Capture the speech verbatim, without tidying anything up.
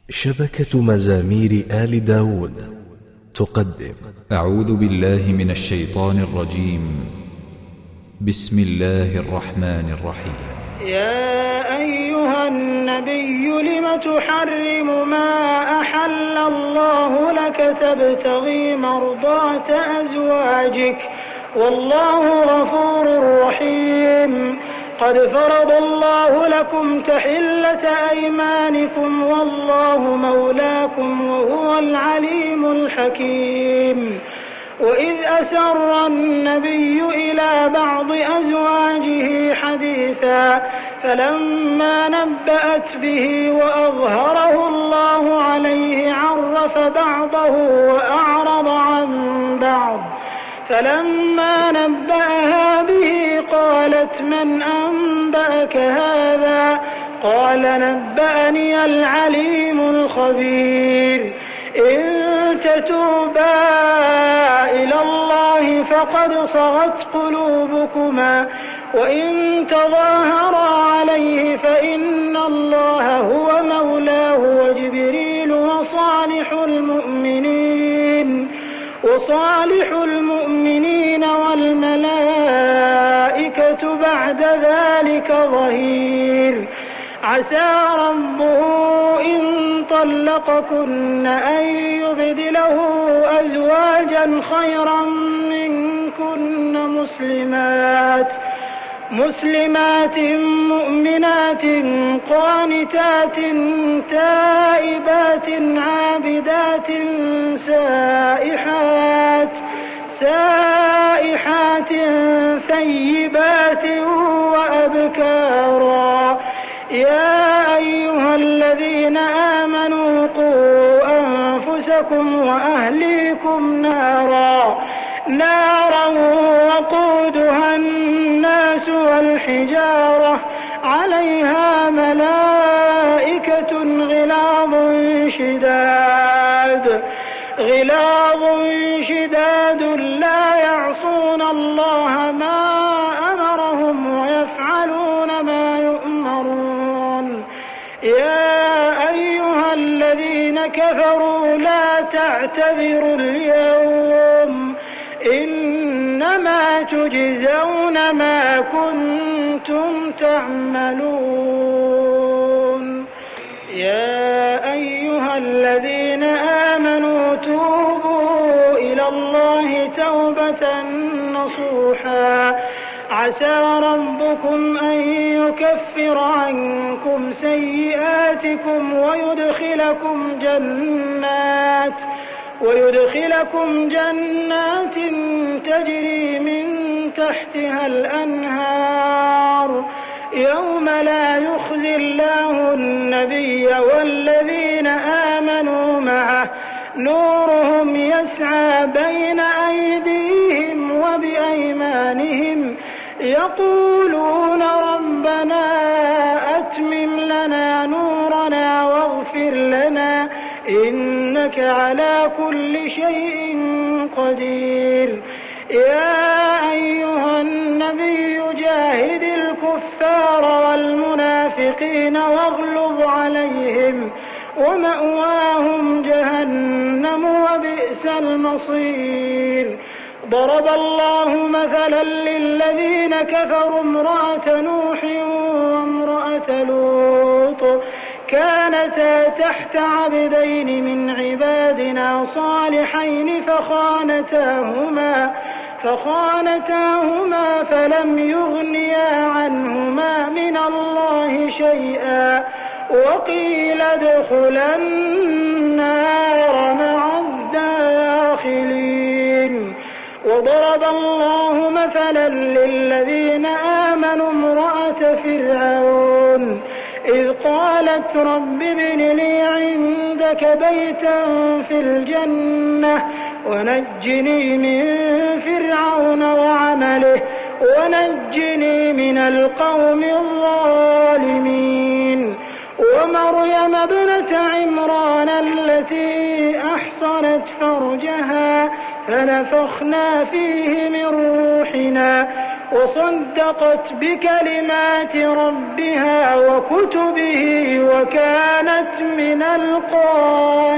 شبكة مزامير آل داود تقدم. أعوذ بالله من الشيطان الرجيم. بسم الله الرحمن الرحيم. يا أيها النبي لم تحرم ما أحل الله لك تبتغي مرضات أزواجك والله غفور رحيم. قد فرض الله لكم تحلة أيمانكم والله مولاكم وهو العليم الحكيم. وإذ أسر النبي إلى بعض أزواجه حديثا فلما نبأت به وأظهره الله عليه عرف بعضه وأعرض عن بعض. فلما نبأها به قالت من أنبأك هذا؟ قال نبأني العليم الخبير. إن تتوبا إلى الله فقد صغت قلوبكما وإن تظاهرا عليه فإن الله هو مولاه وجبريل وصالح المؤمنين وصالح المؤمنين والملائكة بعد ذلك ظهير. عسى ربه إن طلقكن أن يبدله أزواجا خيرا منكن مسلمات مسلمات مؤمنات قانتات تائبات عابدات سائحات سائحات ثيبات وأبكارا. يا أيها الذين آمنوا قوا أنفسكم وأهليكم نارا نارا وقودها الناس والحجارة عليها ملائكة غلاظ شداد غلاظ شداد لا يعصون الله ما أمرهم ويفعلون ما يؤمرون. يا أيها الذين كفروا لا تعتذروا اليوم إنما تجزون ما كنتم تعملون. يا أيها الذين آمنوا توبوا إلى الله توبة نصوحا عسى ربكم أن يكفر عنكم سيئاتكم ويدخلكم جنات ويدخلكم جنات تجري من تحتها الأنهار يوم لا يخزي الله النبي والذين آمنوا معه نورهم يسعى بين أيديهم وبأيمانهم يقولون ربنا أتمم لنا نورنا واغفر لنا إنك على كل شيء قدير. يا أيها النبي جاهد الكفار والمنافقين واغلظ عليهم ومأواهم جهنم وبئس المصير. ضرب الله مثلا للذين كفروا امرأة نوح وامرأة لوط كانتا تحت عبدين من عبادنا صالحين فخانتاهما فخانتاهما فلم يغنيا عنهما من الله شيئا وقيل ادخلا النار مع الداخلين. وضرب الله مثلا للذين آمنوا امرأة فرعون إذ قالت رب ابن لي عندك بيتا في الجنة ونجني من فرعون وعمله ونجني من القوم الظالمين. ومريم ابنة عمران التي أحصنت فرجها فنفخنا فيه من روحنا وصدقت بكلمات ربها وكتبه وكانت من القانتين.